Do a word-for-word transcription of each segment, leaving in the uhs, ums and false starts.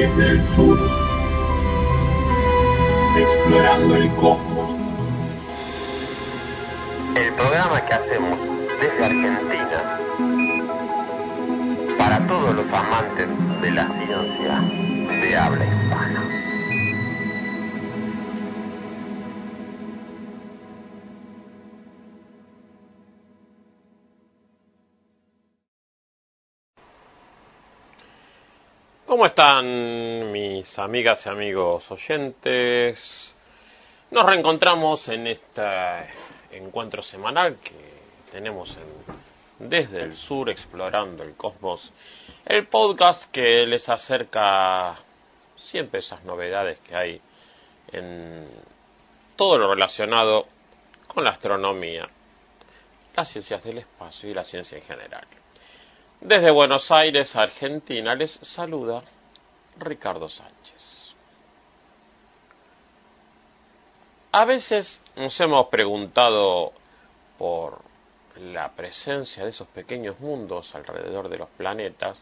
desde el sur, explorando el cosmos. El programa que hacemos desde Argentina para todos los amantes de la ciencia de habla hispana. ¿Cómo están mis amigas y amigos oyentes? Nos reencontramos en este encuentro semanal que tenemos en Desde el Sur, Explorando el Cosmos, el podcast que les acerca siempre esas novedades que hay en todo lo relacionado con la astronomía, las ciencias del espacio y la ciencia en general. Desde Buenos Aires, Argentina, les saluda Ricardo Sánchez. A veces nos hemos preguntado por la presencia de esos pequeños mundos alrededor de los planetas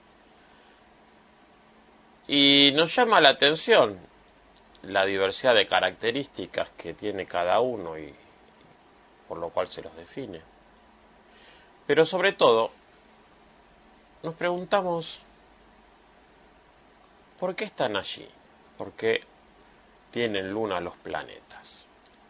y nos llama la atención la diversidad de características que tiene cada uno y por lo cual se los define. Pero sobre todo, nos preguntamos ¿por qué están allí? ¿Por qué tienen luna los planetas?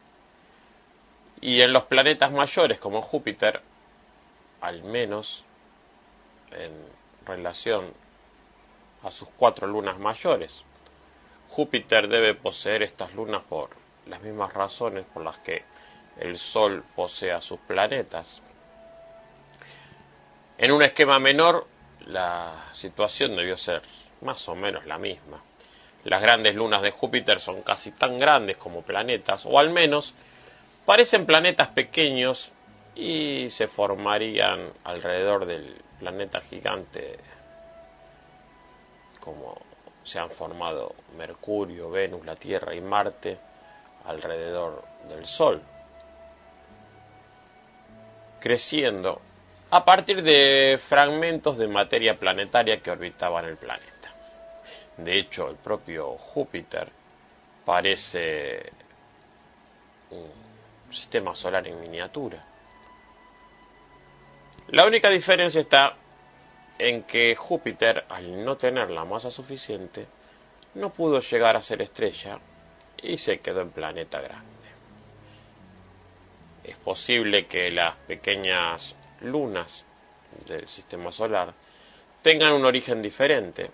Y en los planetas mayores como Júpiter, al menos en relación a sus cuatro lunas mayores, Júpiter debe poseer estas lunas por las mismas razones por las que el Sol posee a sus planetas. En un esquema menor, la situación debió ser más o menos la misma. Las grandes lunas de Júpiter son casi tan grandes como planetas, o al menos parecen planetas pequeños y se formarían alrededor del planeta gigante como se han formado Mercurio, Venus, la Tierra y Marte alrededor del Sol, creciendo a partir de fragmentos de materia planetaria que orbitaban el planeta. De hecho, el propio Júpiter parece un sistema solar en miniatura. La única diferencia está en que Júpiter, al no tener la masa suficiente, no pudo llegar a ser estrella y se quedó en planeta grande. Es posible que las pequeñas lunas del sistema solar tengan un origen diferente.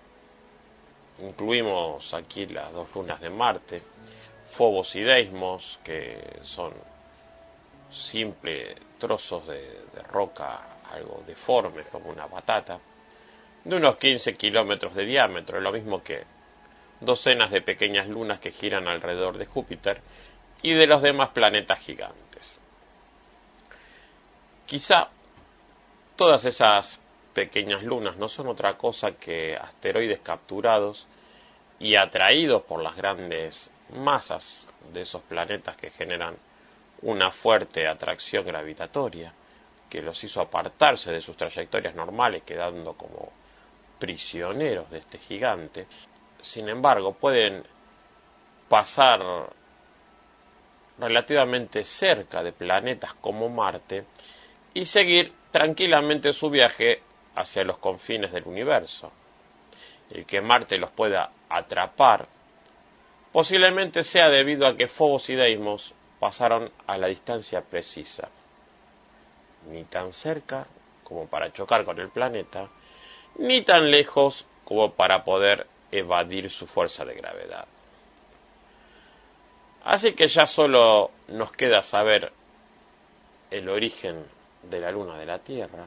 Incluimos aquí las dos lunas de Marte, Phobos y Deimos, que son simples trozos de, de roca, algo deformes como una patata, de unos quince kilómetros de diámetro, lo mismo que docenas de pequeñas lunas que giran alrededor de Júpiter y de los demás planetas gigantes. Quizá todas esas pequeñas lunas no son otra cosa que asteroides capturados y atraídos por las grandes masas de esos planetas que generan una fuerte atracción gravitatoria que los hizo apartarse de sus trayectorias normales, quedando como prisioneros de este gigante. Sin embargo, pueden pasar relativamente cerca de planetas como Marte y seguir tranquilamente su viaje hacia los confines del universo. El que Marte los pueda atrapar posiblemente sea debido a que Phobos y Deimos pasaron a la distancia precisa, ni tan cerca como para chocar con el planeta, ni tan lejos como para poder evadir su fuerza de gravedad. Así que ya solo nos queda saber el origen de la luna de la Tierra.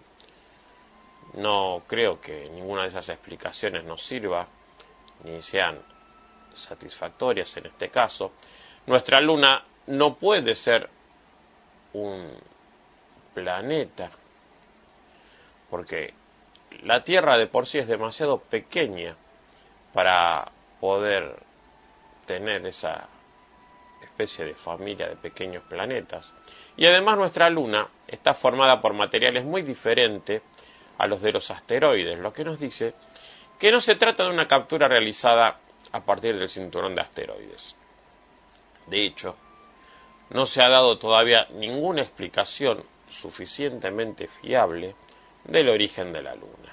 No creo que ninguna de esas explicaciones nos sirva, ni sean satisfactorias en este caso. Nuestra luna no puede ser un planeta, porque la Tierra de por sí es demasiado pequeña para poder tener esa especie de familia de pequeños planetas. Y además nuestra luna está formada por materiales muy diferentes a los de los asteroides, lo que nos dice que no se trata de una captura realizada a partir del cinturón de asteroides. De hecho, no se ha dado todavía ninguna explicación suficientemente fiable del origen de la Luna.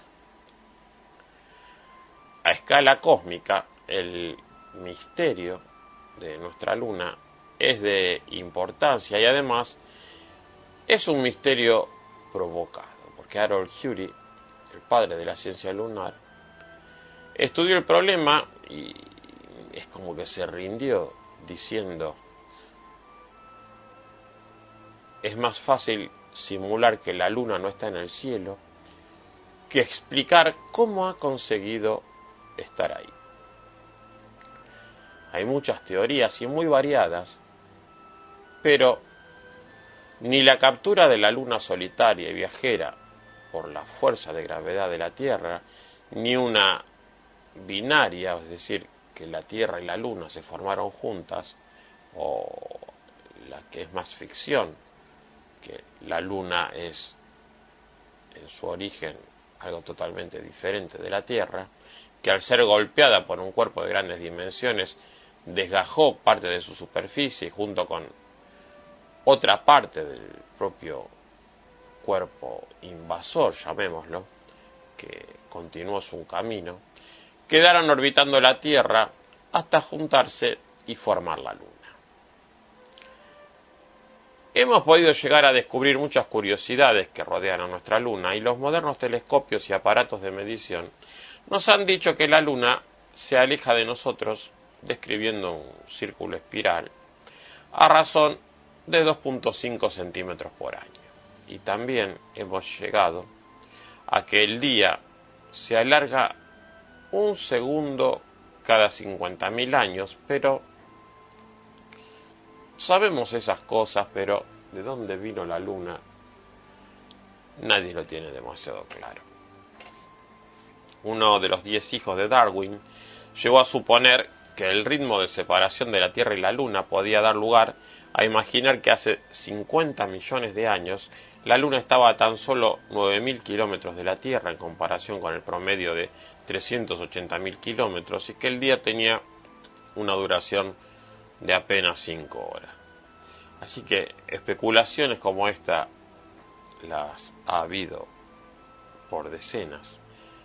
A escala cósmica, el misterio de nuestra Luna es de importancia y además es un misterio provocado, porque Harold Urey, el padre de la ciencia lunar, estudió el problema y es como que se rindió diciendo: es más fácil simular que la Luna no está en el cielo que explicar cómo ha conseguido estar ahí. Hay muchas teorías y muy variadas, pero ni la captura de la Luna solitaria y viajera por la fuerza de gravedad de la Tierra, ni una binaria, es decir, que la Tierra y la Luna se formaron juntas, o la que es más ficción, que la Luna es en su origen algo totalmente diferente de la Tierra, que al ser golpeada por un cuerpo de grandes dimensiones desgajó parte de su superficie junto con otra parte del propio cuerpo invasor, llamémoslo, que continuó su camino, quedaron orbitando la Tierra hasta juntarse y formar la Luna. Hemos podido llegar a descubrir muchas curiosidades que rodean a nuestra Luna y los modernos telescopios y aparatos de medición nos han dicho que la Luna se aleja de nosotros describiendo un círculo espiral a razón de dos punto cinco centímetros por año. Y también hemos llegado a que el día se alarga un segundo cada cincuenta mil años, pero sabemos esas cosas, pero ¿de dónde vino la Luna? Nadie lo tiene demasiado claro. Uno de los diez hijos de Darwin llegó a suponer que el ritmo de separación de la Tierra y la Luna podía dar lugar a imaginar que hace cincuenta millones de años la Luna estaba a tan solo nueve mil kilómetros de la Tierra en comparación con el promedio de trescientos ochenta mil kilómetros y que el día tenía una duración de apenas cinco horas. Así que especulaciones como esta las ha habido por decenas.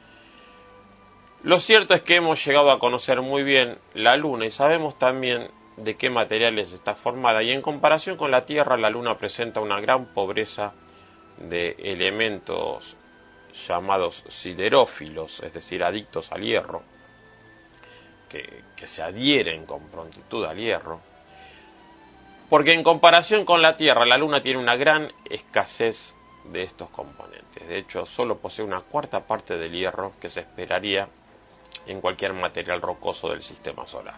Lo cierto es que hemos llegado a conocer muy bien la Luna y sabemos también de qué materiales está formada, y en comparación con la Tierra la Luna presenta una gran pobreza de elementos llamados siderófilos, es decir, adictos al hierro, que, que se adhieren con prontitud al hierro, porque en comparación con la Tierra la Luna tiene una gran escasez de estos componentes. De hecho, solo posee una cuarta parte del hierro que se esperaría en cualquier material rocoso del sistema solar.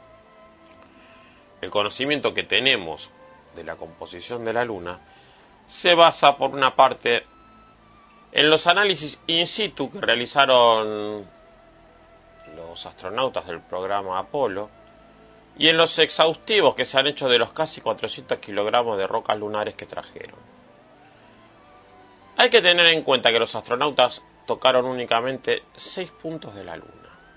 El conocimiento que tenemos de la composición de la Luna se basa, por una parte, en los análisis in situ que realizaron los astronautas del programa Apolo y en los exhaustivos que se han hecho de los casi cuatrocientos kilogramos de rocas lunares que trajeron. Hay que tener en cuenta que los astronautas tocaron únicamente seis puntos de la Luna.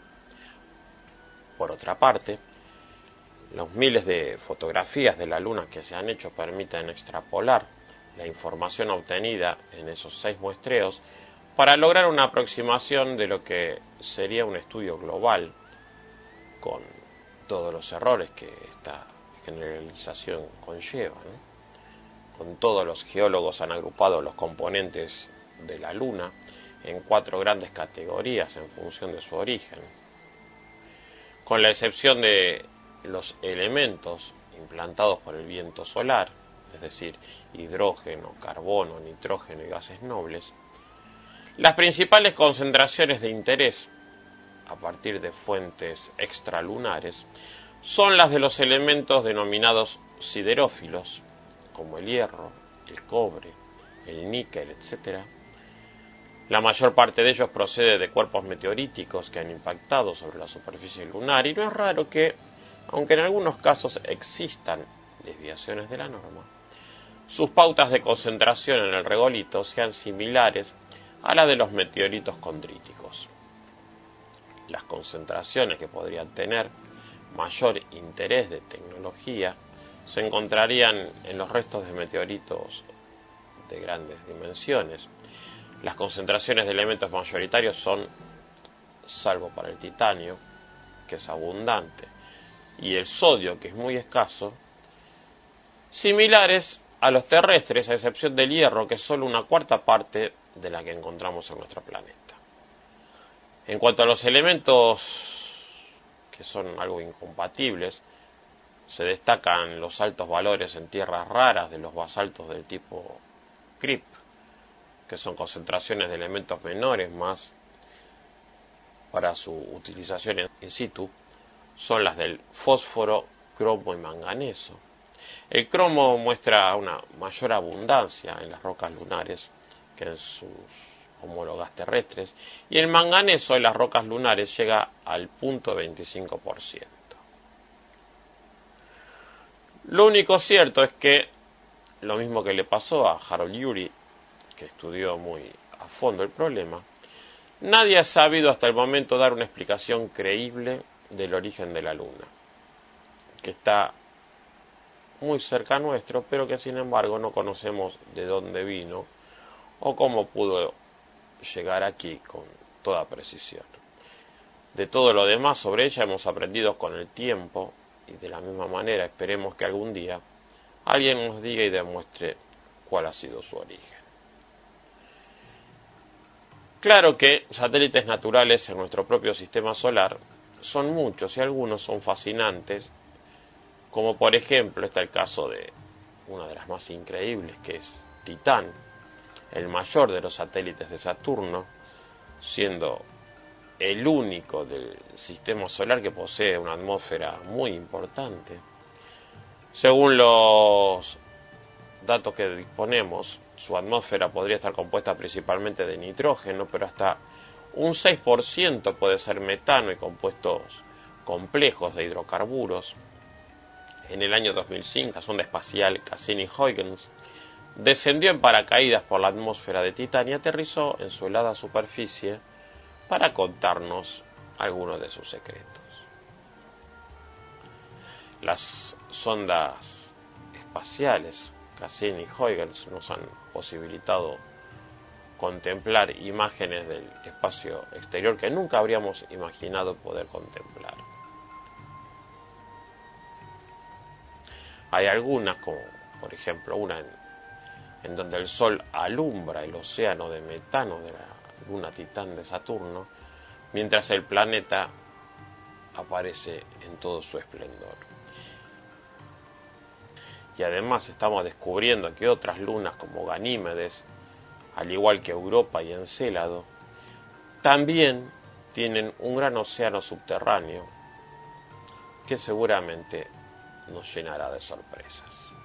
Por otra parte, los miles de fotografías de la Luna que se han hecho permiten extrapolar la información obtenida en esos seis muestreos para lograr una aproximación de lo que sería un estudio global, con todos los errores que esta generalización conlleva, ¿no? Con todos los geólogos han agrupado los componentes de la Luna en cuatro grandes categorías en función de su origen. Con la excepción de los elementos implantados por el viento solar, es decir, hidrógeno, carbono, nitrógeno y gases nobles, las principales concentraciones de interés a partir de fuentes extralunares son las de los elementos denominados siderófilos, como el hierro, el cobre, el níquel, etcétera. La mayor parte de ellos procede de cuerpos meteoríticos que han impactado sobre la superficie lunar, y no es raro que, aunque en algunos casos existan desviaciones de la norma, sus pautas de concentración en el regolito sean similares a la de los meteoritos condríticos. las concentraciones que podrían tener mayor interés de tecnología se encontrarían en los restos de meteoritos de grandes dimensiones. Las concentraciones de elementos mayoritarios son, salvo para el titanio, que es abundante, y el sodio, que es muy escaso, similares a los terrestres, a excepción del hierro, que es solo una cuarta parte de la que encontramos en nuestro planeta. En cuanto a los elementos que son algo incompatibles, se destacan los altos valores en tierras raras de los basaltos del tipo Crip, que son concentraciones de elementos menores más para su utilización in situ, son las del fósforo, cromo y manganeso. El cromo muestra una mayor abundancia en las rocas lunares que en sus homólogas terrestres, y el manganeso en las rocas lunares llega al punto veinticinco por ciento. Lo único cierto es que, lo mismo que le pasó a Harold Urey, que estudió muy a fondo el problema, nadie ha sabido hasta el momento dar una explicación creíble del origen de la Luna, que está muy cerca nuestro, pero que sin embargo no conocemos de dónde vino o cómo pudo llegar aquí con toda precisión. De todo lo demás sobre ella hemos aprendido con el tiempo, y de la misma manera esperemos que algún día alguien nos diga y demuestre cuál ha sido su origen. Claro que satélites naturales en nuestro propio sistema solar son muchos y algunos son fascinantes, como por ejemplo está el caso de una de las más increíbles, que es Titán, el mayor de los satélites de Saturno, siendo el único del sistema solar que posee una atmósfera muy importante. Según los datos que disponemos, su atmósfera podría estar compuesta principalmente de nitrógeno, pero hasta un seis por ciento puede ser metano y compuestos complejos de hidrocarburos. En el año dos mil cinco, la sonda espacial Cassini-Huygens descendió en paracaídas por la atmósfera de Titán y aterrizó en su helada superficie para contarnos algunos de sus secretos. Las sondas espaciales Cassini-Huygens nos han posibilitado contemplar imágenes del espacio exterior que nunca habríamos imaginado poder contemplar. Hay algunas, como por ejemplo una en, en donde el Sol alumbra el océano de metano de la luna Titán de Saturno, mientras el planeta aparece en todo su esplendor. Y además estamos descubriendo que otras lunas como Ganímedes, al igual que Europa y Encélado, también tienen un gran océano subterráneo que seguramente nos llenará de sorpresas.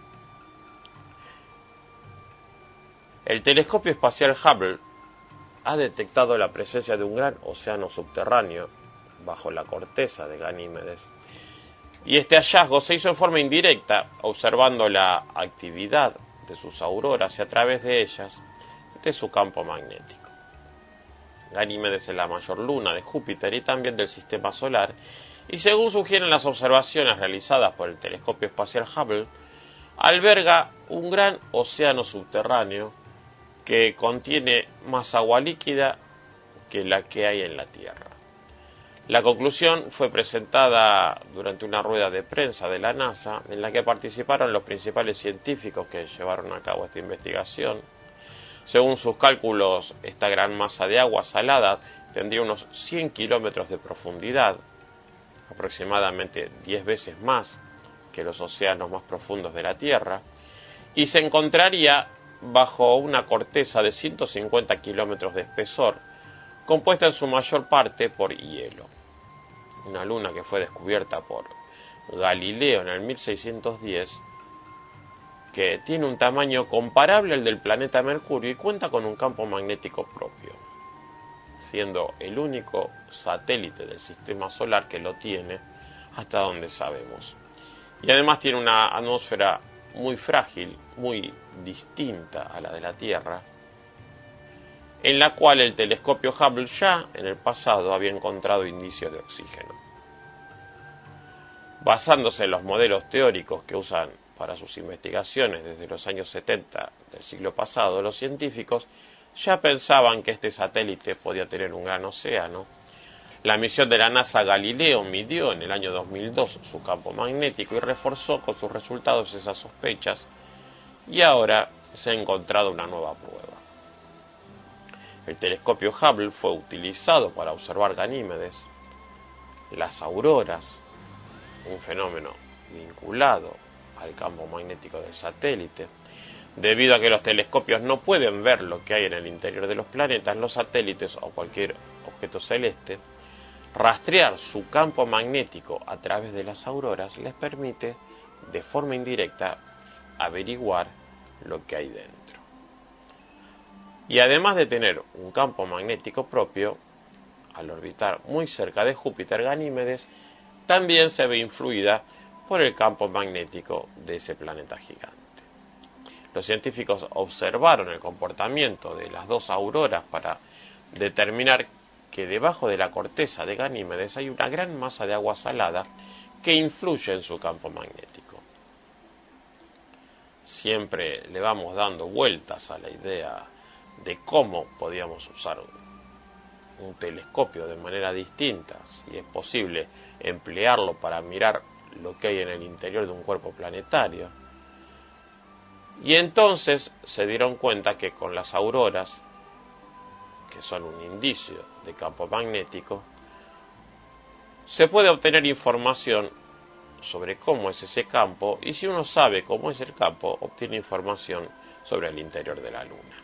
El telescopio espacial Hubble ha detectado la presencia de un gran océano subterráneo bajo la corteza de Ganímedes, y este hallazgo se hizo en forma indirecta, observando la actividad de sus auroras y a través de ellas de su campo magnético. Ganímedes es la mayor luna de Júpiter y también del sistema solar, y según sugieren las observaciones realizadas por el telescopio espacial Hubble, alberga un gran océano subterráneo que contiene más agua líquida que la que hay en la Tierra. La conclusión fue presentada durante una rueda de prensa de la NASA, en la que participaron los principales científicos que llevaron a cabo esta investigación. Según sus cálculos, esta gran masa de agua salada tendría unos cien kilómetros de profundidad, aproximadamente diez veces más que los océanos más profundos de la Tierra, y se encontraría bajo una corteza de ciento cincuenta kilómetros de espesor, compuesta en su mayor parte por hielo. Una luna que fue descubierta por Galileo en el mil seiscientos diez, que tiene un tamaño comparable al del planeta Mercurio y cuenta con un campo magnético propio, siendo el único satélite del sistema solar que lo tiene hasta donde sabemos. Y además tiene una atmósfera muy frágil, muy distinta a la de la Tierra, en la cual el telescopio Hubble ya en el pasado había encontrado indicios de oxígeno. Basándose en los modelos teóricos que usan para sus investigaciones desde los años setenta del siglo pasado, los científicos ya pensaban que este satélite podía tener un gran océano. La misión de la NASA Galileo midió en el año dos mil dos su campo magnético y reforzó con sus resultados esas sospechas, y ahora se ha encontrado una nueva prueba. El telescopio Hubble fue utilizado para observar Ganímedes, las auroras, un fenómeno vinculado al campo magnético del satélite. Debido a que los telescopios no pueden ver lo que hay en el interior de los planetas, los satélites o cualquier objeto celeste, rastrear su campo magnético a través de las auroras les permite, de forma indirecta, averiguar lo que hay dentro. Y además de tener un campo magnético propio, al orbitar muy cerca de Júpiter, Ganímedes también se ve influida por el campo magnético de ese planeta gigante. Los científicos observaron el comportamiento de las dos auroras para determinar que debajo de la corteza de Ganímedes hay una gran masa de agua salada que influye en su campo magnético. Siempre le vamos dando vueltas a la idea de cómo podíamos usar un, un telescopio de manera distinta, si es posible emplearlo para mirar lo que hay en el interior de un cuerpo planetario. Y entonces se dieron cuenta que con las auroras, que son un indicio de campo magnético, se puede obtener información sobre cómo es ese campo, y si uno sabe cómo es el campo, obtiene información sobre el interior de la Luna.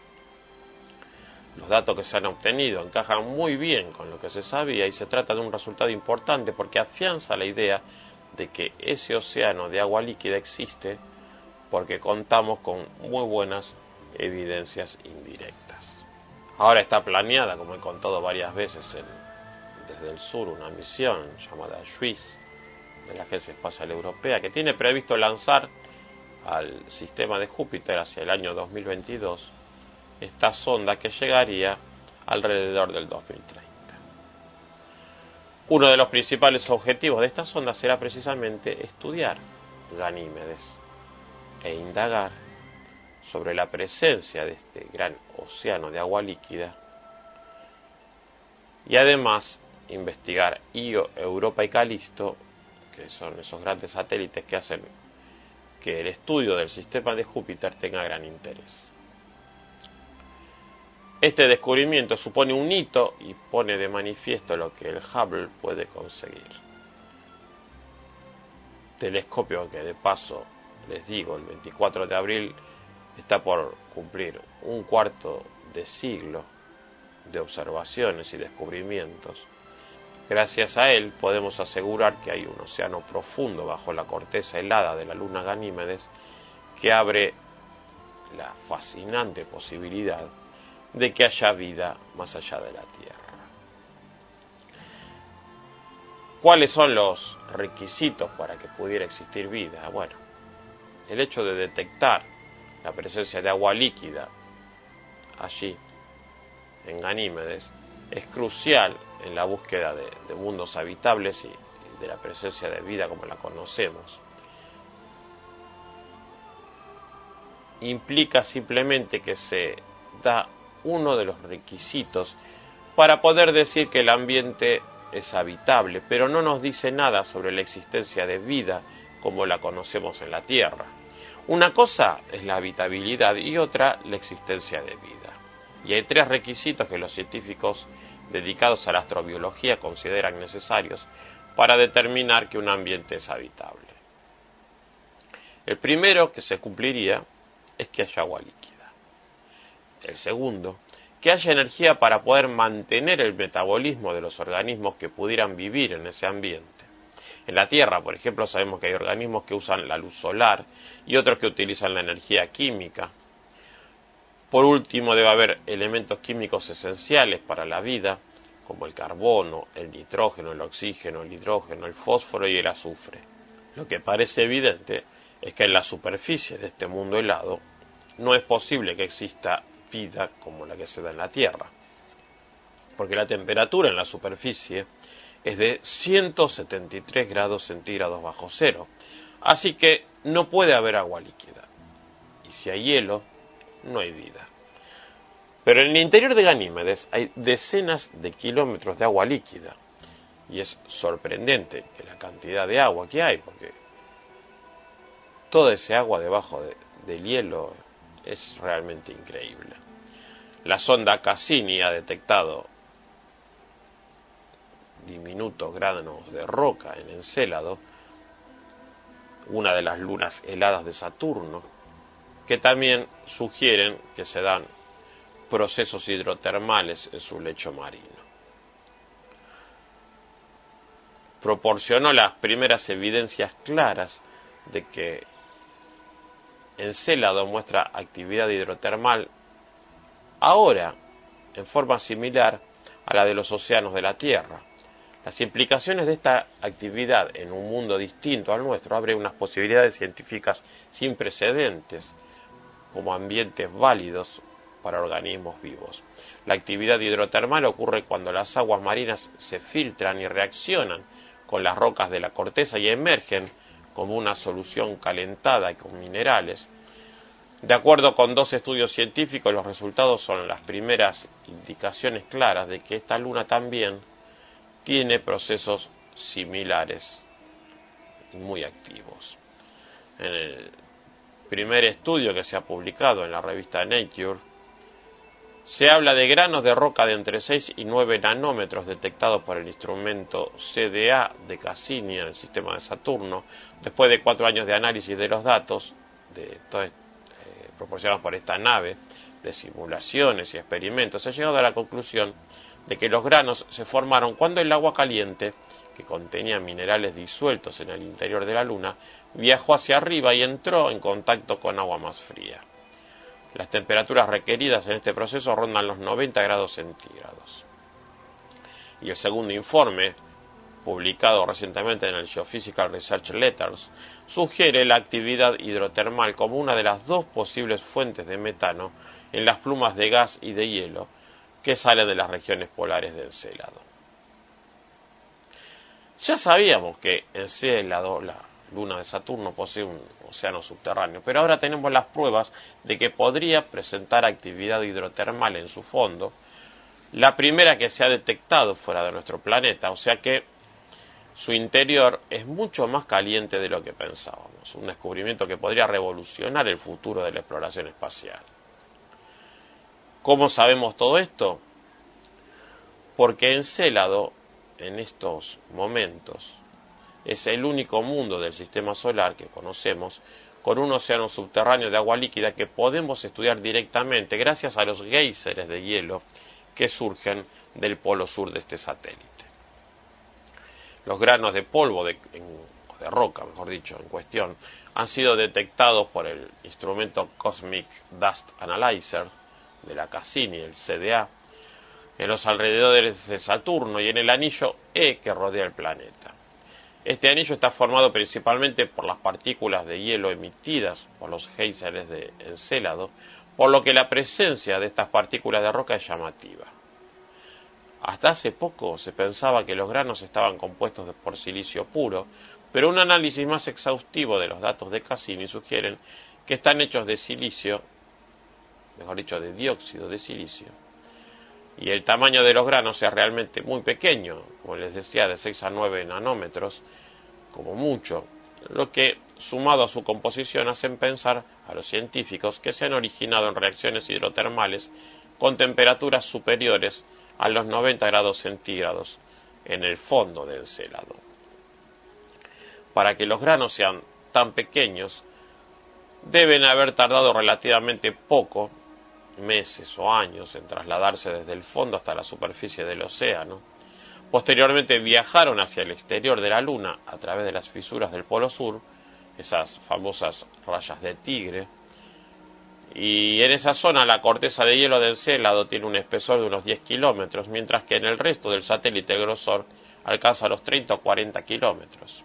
Los datos que se han obtenido encajan muy bien con lo que se sabía y se trata de un resultado importante porque afianza la idea de que ese océano de agua líquida existe porque contamos con muy buenas evidencias indirectas. Ahora está planeada, como he contado varias veces, en, desde el sur, una misión llamada JUICE de la Agencia Espacial Europea, que tiene previsto lanzar al sistema de Júpiter hacia el año dos mil veintidós esta sonda que llegaría alrededor del dos mil treinta. Uno de los principales objetivos de esta sonda será precisamente estudiar Ganímedes e indagar sobre la presencia de este gran océano de agua líquida, y además investigar Io, Europa y Calisto, que son esos grandes satélites que hacen que el estudio del sistema de Júpiter tenga gran interés. Este descubrimiento supone un hito y pone de manifiesto lo que el Hubble puede conseguir. Telescopio que, de paso, les digo, el veinticuatro de abril está por cumplir un cuarto de siglo de observaciones y descubrimientos. Gracias a él podemos asegurar que hay un océano profundo bajo la corteza helada de la luna Ganímedes que abre la fascinante posibilidad de que haya vida más allá de la Tierra. ¿Cuáles son los requisitos para que pudiera existir vida? Bueno, el hecho de detectar la presencia de agua líquida allí, en Ganímedes, es crucial en la búsqueda de, de mundos habitables y, y de la presencia de vida como la conocemos. Implica simplemente que se da uno de los requisitos para poder decir que el ambiente es habitable, pero no nos dice nada sobre la existencia de vida como la conocemos en la Tierra. Una cosa es la habitabilidad y otra la existencia de vida. Y hay tres requisitos que los científicos dedicados a la astrobiología consideran necesarios para determinar que un ambiente es habitable. El primero que se cumpliría es que haya agua líquida. El segundo, que haya energía para poder mantener el metabolismo de los organismos que pudieran vivir en ese ambiente. En la Tierra, por ejemplo, sabemos que hay organismos que usan la luz solar y otros que utilizan la energía química. Por último, debe haber elementos químicos esenciales para la vida, como el carbono, el nitrógeno, el oxígeno, el hidrógeno, el fósforo y el azufre. Lo que parece evidente es que en la superficie de este mundo helado no es posible que exista vida como la que se da en la Tierra, porque la temperatura en la superficie es de ciento setenta y tres grados centígrados bajo cero, así que no puede haber agua líquida, y si hay hielo, no hay vida. Pero en el interior de Ganímedes hay decenas de kilómetros de agua líquida, y es sorprendente que la cantidad de agua que hay, porque toda ese agua debajo de, del hielo es realmente increíble. La sonda Cassini ha detectado diminutos granos de roca en Encélado, una de las lunas heladas de Saturno, que también sugieren que se dan procesos hidrotermales en su lecho marino. Proporcionó las primeras evidencias claras de que Encélado muestra actividad hidrotermal ahora en forma similar a la de los océanos de la Tierra. Las implicaciones de esta actividad en un mundo distinto al nuestro abren unas posibilidades científicas sin precedentes como ambientes válidos para organismos vivos. La actividad hidrotermal ocurre cuando las aguas marinas se filtran y reaccionan con las rocas de la corteza y emergen como una solución calentada y con minerales. De acuerdo con dos estudios científicos, los resultados son las primeras indicaciones claras de que esta luna también tiene procesos similares y muy activos. En el primer estudio que se ha publicado en la revista Nature, se habla de granos de roca de entre seis y nueve nanómetros detectados por el instrumento C D A de Cassini en el sistema de Saturno. Después de cuatro años de análisis de los datos de todo, eh, proporcionados por esta nave, de simulaciones y experimentos, se ha llegado a la conclusión de que los granos se formaron cuando el agua caliente, que contenía minerales disueltos en el interior de la Luna, viajó hacia arriba y entró en contacto con agua más fría. Las temperaturas requeridas en este proceso rondan los noventa grados centígrados. Y el segundo informe, publicado recientemente en el Geophysical Research Letters, sugiere la actividad hidrotermal como una de las dos posibles fuentes de metano en las plumas de gas y de hielo que sale de las regiones polares de Encélado. Ya sabíamos que Encélado, la luna de Saturno, posee un océano subterráneo, pero ahora tenemos las pruebas de que podría presentar actividad hidrotermal en su fondo, la primera que se ha detectado fuera de nuestro planeta, o sea que su interior es mucho más caliente de lo que pensábamos, un descubrimiento que podría revolucionar el futuro de la exploración espacial. ¿Cómo sabemos todo esto? Porque Encélado, en estos momentos, es el único mundo del sistema solar que conocemos con un océano subterráneo de agua líquida que podemos estudiar directamente gracias a los géiseres de hielo que surgen del polo sur de este satélite. Los granos de polvo, de, de roca, mejor dicho, en cuestión, han sido detectados por el instrumento Cosmic Dust Analyzer de la Cassini, el C D A, en los alrededores de Saturno y en el anillo E que rodea el planeta. Este anillo está formado principalmente por las partículas de hielo emitidas por los géiseres de Encélado, por lo que la presencia de estas partículas de roca es llamativa. Hasta hace poco se pensaba que los granos estaban compuestos por silicio puro, pero un análisis más exhaustivo de los datos de Cassini sugieren que están hechos de silicio, mejor dicho, de dióxido de silicio, y el tamaño de los granos es realmente muy pequeño, como les decía, de seis a nueve nanómetros, como mucho, lo que, sumado a su composición, hacen pensar a los científicos que se han originado en reacciones hidrotermales con temperaturas superiores a los noventa grados centígrados en el fondo de Encélado. Para que los granos sean tan pequeños, deben haber tardado relativamente poco, meses o años, en trasladarse desde el fondo hasta la superficie del océano. Posteriormente viajaron hacia el exterior de la Luna a través de las fisuras del Polo Sur, esas famosas rayas de tigre, y en esa zona la corteza de hielo de Encélado tiene un espesor de unos diez kilómetros, mientras que en el resto del satélite el grosor alcanza los treinta o cuarenta kilómetros.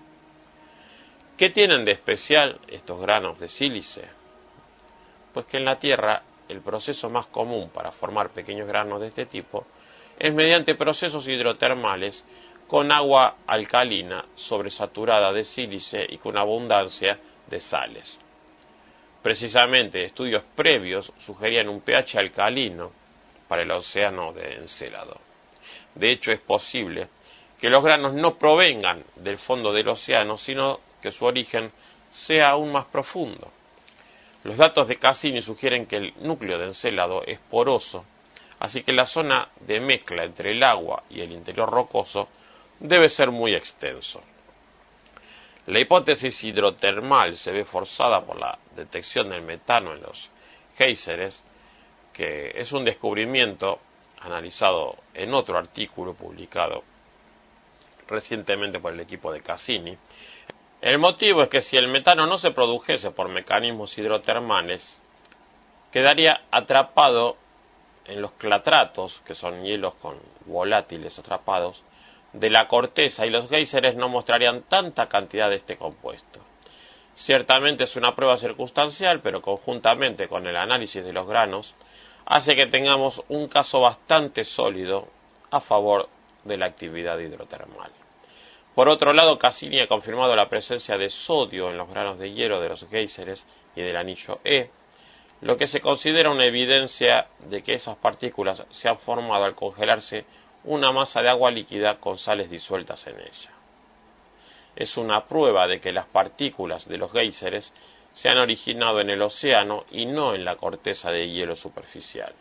¿Qué tienen de especial estos granos de sílice? Pues que en la Tierra el proceso más común para formar pequeños granos de este tipo es mediante procesos hidrotermales con agua alcalina sobresaturada de sílice y con abundancia de sales. Precisamente, estudios previos sugerían un pH alcalino para el océano de Encélado. De hecho, es posible que los granos no provengan del fondo del océano, sino que su origen sea aún más profundo. Los datos de Cassini sugieren que el núcleo de Encélado es poroso, así que la zona de mezcla entre el agua y el interior rocoso debe ser muy extenso. La hipótesis hidrotermal se ve forzada por la detección del metano en los géiseres, que es un descubrimiento analizado en otro artículo publicado recientemente por el equipo de Cassini. El motivo es que si el metano no se produjese por mecanismos hidrotermales, quedaría atrapado en los clatratos, que son hielos con volátiles atrapados, de la corteza, y los géiseres no mostrarían tanta cantidad de este compuesto. Ciertamente es una prueba circunstancial, pero conjuntamente con el análisis de los granos, hace que tengamos un caso bastante sólido a favor de la actividad hidrotermal. Por otro lado, Cassini ha confirmado la presencia de sodio en los granos de hielo de los géiseres y del anillo E, lo que se considera una evidencia de que esas partículas se han formado al congelarse una masa de agua líquida con sales disueltas en ella. Es una prueba de que las partículas de los géiseres se han originado en el océano y no en la corteza de hielo superficial.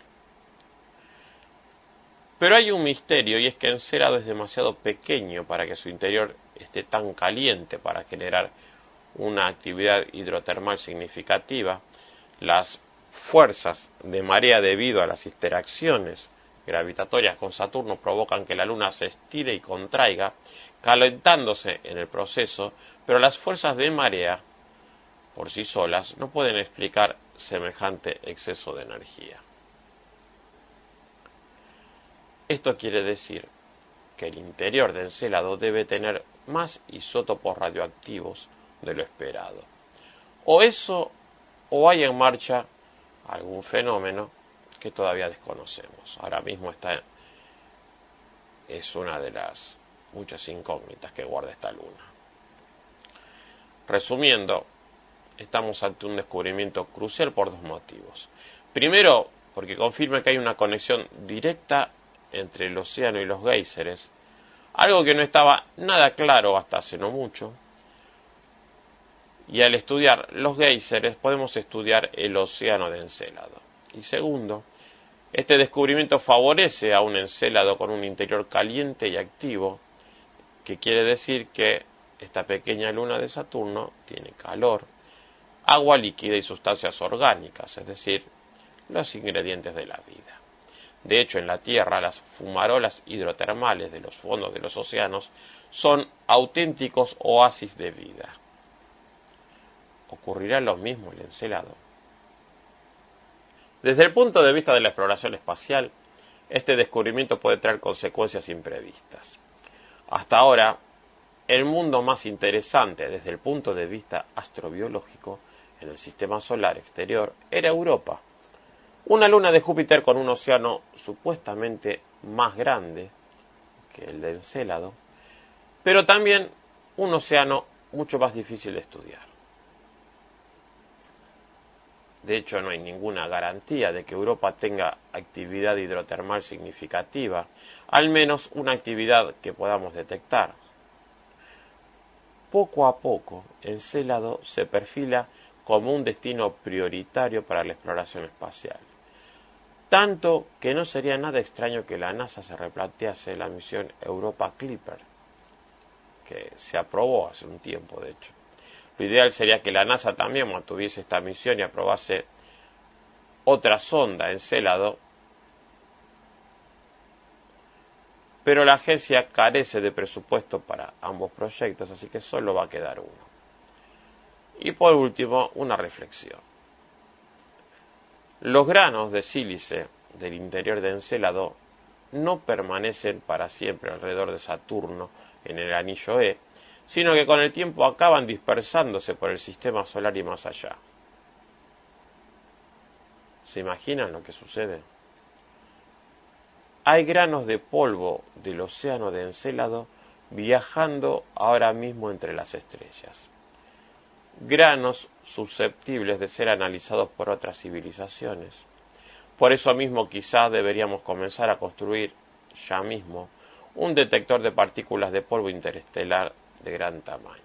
Pero hay un misterio, y es que Encélado es demasiado pequeño para que su interior esté tan caliente para generar una actividad hidrotermal significativa. Las fuerzas de marea debido a las interacciones gravitatorias con Saturno provocan que la Luna se estire y contraiga, calentándose en el proceso, pero las fuerzas de marea por sí solas no pueden explicar semejante exceso de energía. Esto quiere decir que el interior de Encélado debe tener más isótopos radioactivos de lo esperado. O eso, o hay en marcha algún fenómeno que todavía desconocemos. Ahora mismo esta es una de las muchas incógnitas que guarda esta luna. Resumiendo, estamos ante un descubrimiento crucial por dos motivos. Primero, porque confirma que hay una conexión directa entre el océano y los géiseres, algo que no estaba nada claro hasta hace no mucho. Y al estudiar los géiseres podemos estudiar el océano de Encélado. Y segundo, este descubrimiento favorece a un Encélado con un interior caliente y activo, que quiere decir que esta pequeña luna de Saturno tiene calor, agua líquida y sustancias orgánicas, es decir, los ingredientes de la vida. De hecho, en la Tierra, las fumarolas hidrotermales de los fondos de los océanos son auténticos oasis de vida. ¿Ocurrirá lo mismo en Encélado? Desde el punto de vista de la exploración espacial, este descubrimiento puede traer consecuencias imprevistas. Hasta ahora, el mundo más interesante desde el punto de vista astrobiológico en el sistema solar exterior era Europa, una luna de Júpiter con un océano supuestamente más grande que el de Encélado, pero también un océano mucho más difícil de estudiar. De hecho, no hay ninguna garantía de que Europa tenga actividad hidrotermal significativa, al menos una actividad que podamos detectar. Poco a poco, Encélado se perfila como un destino prioritario para la exploración espacial, tanto que no sería nada extraño que la NASA se replantease la misión Europa Clipper, que se aprobó hace un tiempo, de hecho. Lo ideal sería que la NASA también mantuviese esta misión y aprobase otra sonda, Encélado, pero la agencia carece de presupuesto para ambos proyectos, así que solo va a quedar uno. Y por último, una reflexión. Los granos de sílice del interior de Encélado no permanecen para siempre alrededor de Saturno en el anillo E, sino que con el tiempo acaban dispersándose por el sistema solar y más allá. ¿Se imaginan lo que sucede? Hay granos de polvo del océano de Encélado viajando ahora mismo entre las estrellas. Granos susceptibles de ser analizados por otras civilizaciones. Por eso mismo quizás deberíamos comenzar a construir ya mismo un detector de partículas de polvo interestelar de gran tamaño.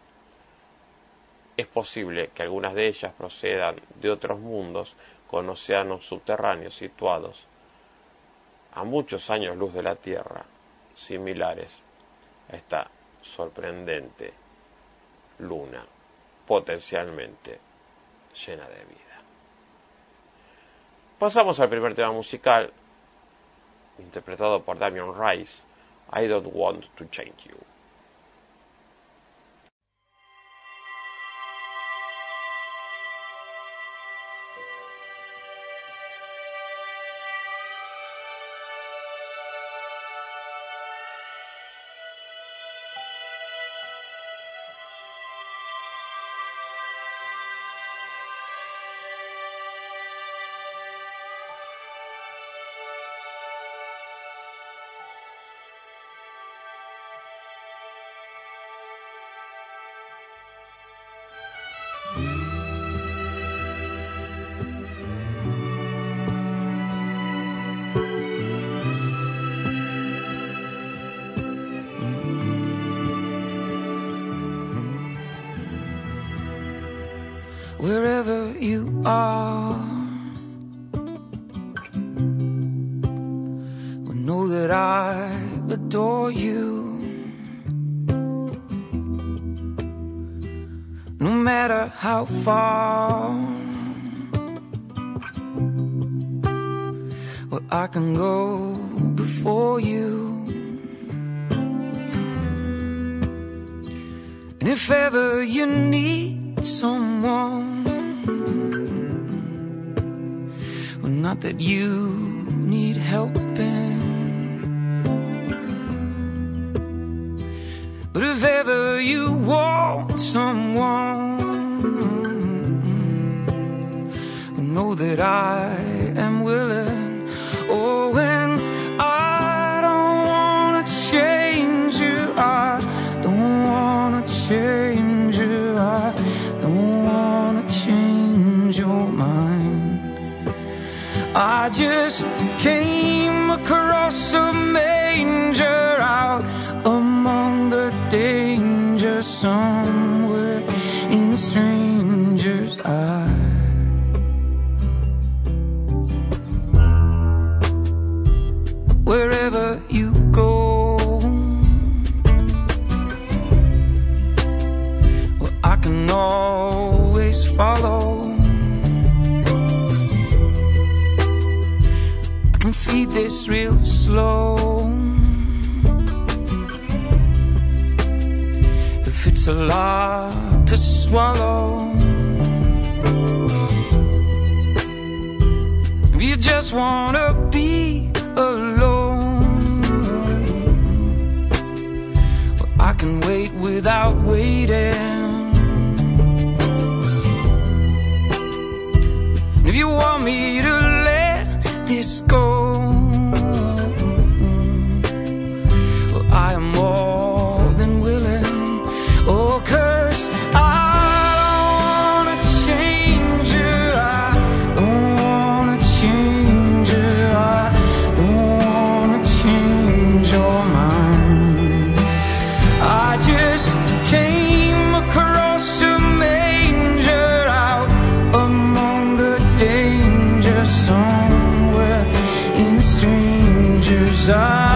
Es posible que algunas de ellas procedan de otros mundos con océanos subterráneos situados a muchos años luz de la Tierra, similares a esta sorprendente luna potencialmente llena de vida. Pasamos al primer tema musical, interpretado por Damien Rice, I Don't Want to Change You. Wherever you are, well, know that I adore you. No matter how far, well, I can go before you. And if ever you need someone, well, not that you need helping, but if ever you want someone, well, know that I am willing. Oh, and I don't wanna change you, I don't wanna change you, I don't wanna change your mind. I just came across a manger out among the danger, somewhere in a stranger's eye. Wherever you go, well, I can always follow. I can feed this real slow. If it's a lot to swallow, if you just wanna be alone, well, I can wait without waiting. If you want me to let this go, well, I am more than willing. Oh, 'cause I don't wanna change you, I don't wanna change you, I don't wanna change your mind. I just came across a manger out among the danger, somewhere in a stranger's eye.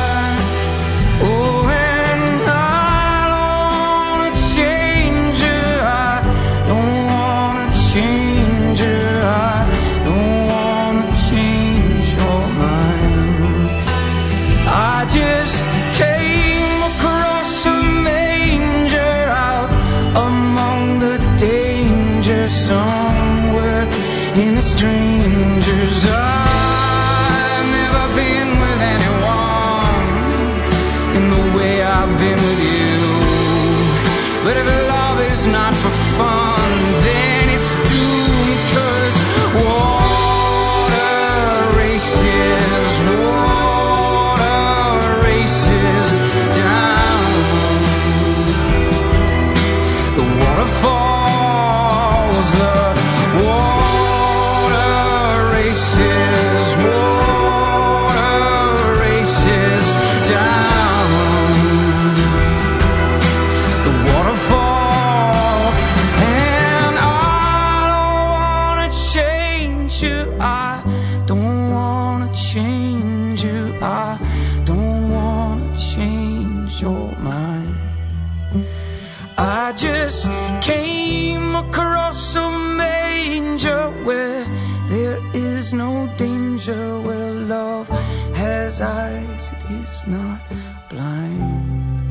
Oh, and I don't wanna change you, I don't wanna change you, I don't wanna change your mind. I just came across a manger out among the danger, somewhere in a stranger's eye. I've never been with anyone in the way I've been with you, but if love is not for fun, then it's doomed. 'Cause whoa, races, water races down the waterfall. And I don't wanna change you, I don't wanna change you, I don't wanna change your mind. I just came across a manger where there is no danger, where love has eyes, it is not blind.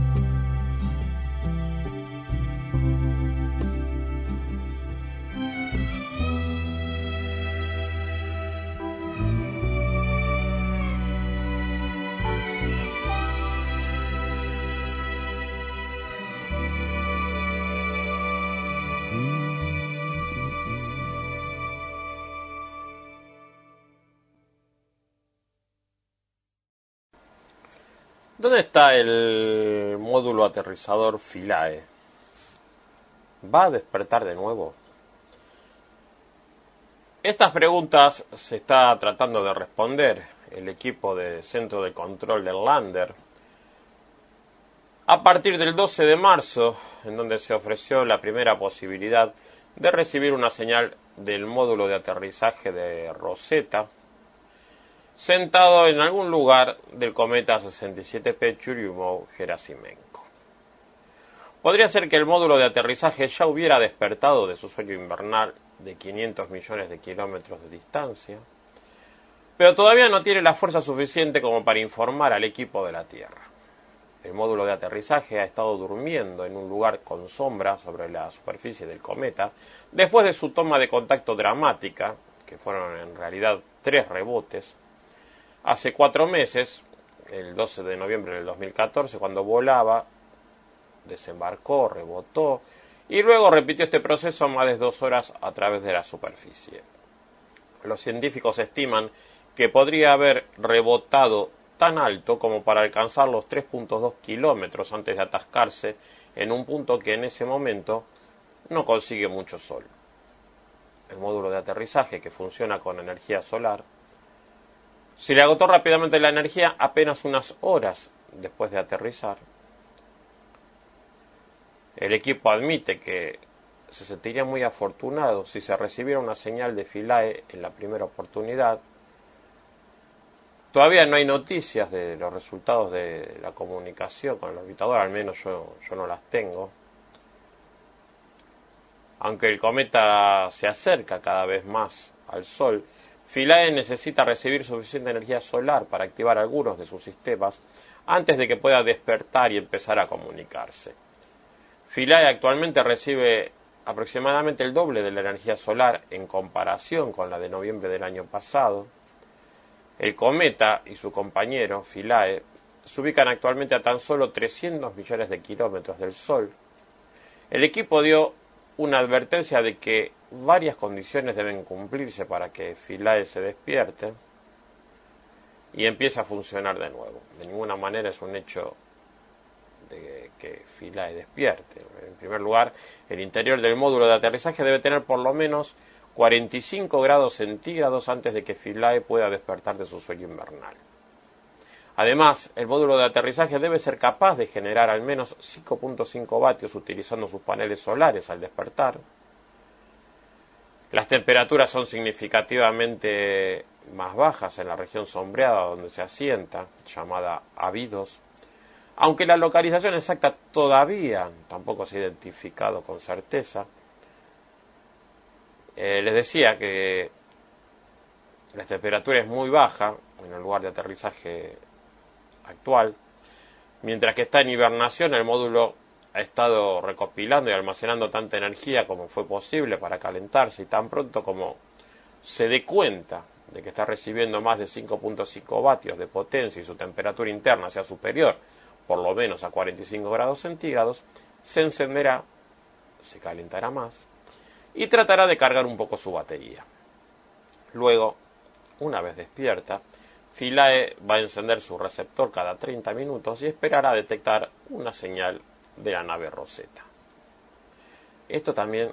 ¿Dónde está el módulo aterrizador Philae? ¿Va a despertar de nuevo? Estas preguntas se está tratando de responder el equipo de centro de control del lander a partir del doce de marzo, en donde se ofreció la primera posibilidad de recibir una señal del módulo de aterrizaje de Rosetta, sentado en algún lugar del cometa sesenta y siete P Churyumov-Gerasimenko. Podría ser que el módulo de aterrizaje ya hubiera despertado de su sueño invernal de quinientos millones de kilómetros de distancia, pero todavía no tiene la fuerza suficiente como para informar al equipo de la Tierra. El módulo de aterrizaje ha estado durmiendo en un lugar con sombra sobre la superficie del cometa después de su toma de contacto dramática, que fueron en realidad tres rebotes, hace cuatro meses, el doce de noviembre del dos mil catorce, cuando volaba, desembarcó, rebotó y luego repitió este proceso más de dos horas a través de la superficie. Los científicos estiman que podría haber rebotado tan alto como para alcanzar los tres punto dos kilómetros antes de atascarse en un punto que en ese momento no consigue mucho sol. El módulo de aterrizaje, que funciona con energía solar, se le agotó rápidamente la energía apenas unas horas después de aterrizar. El equipo admite que se sentiría muy afortunado si se recibiera una señal de Philae en la primera oportunidad. Todavía no hay noticias de los resultados de la comunicación con el orbitador, al menos yo, yo no las tengo. Aunque el cometa se acerca cada vez más al Sol, Philae necesita recibir suficiente energía solar para activar algunos de sus sistemas antes de que pueda despertar y empezar a comunicarse. Philae actualmente recibe aproximadamente el doble de la energía solar en comparación con la de noviembre del año pasado. El cometa y su compañero, Philae, se ubican actualmente a tan solo trescientos millones de kilómetros del Sol. El equipo dio una advertencia de que varias condiciones deben cumplirse para que Philae se despierte y empiece a funcionar de nuevo. De ninguna manera es un hecho de que Philae despierte. En primer lugar, el interior del módulo de aterrizaje debe tener por lo menos cuarenta y cinco grados centígrados antes de que Philae pueda despertar de su sueño invernal. Además, el módulo de aterrizaje debe ser capaz de generar al menos cinco punto cinco vatios utilizando sus paneles solares al despertar. Las temperaturas son significativamente más bajas en la región sombreada donde se asienta, llamada Abidos, aunque la localización exacta todavía tampoco se ha identificado con certeza. Eh, les decía que la temperatura es muy baja en el lugar de aterrizaje actual, mientras que está en hibernación. El módulo ha estado recopilando y almacenando tanta energía como fue posible para calentarse, y tan pronto como se dé cuenta de que está recibiendo más de cinco punto cinco vatios de potencia y su temperatura interna sea superior por lo menos a cuarenta y cinco grados centígrados, se encenderá, se calentará más y tratará de cargar un poco su batería. Luego, una vez despierta, Philae va a encender su receptor cada treinta minutos y esperará a detectar una señal de la nave Rosetta. Esto también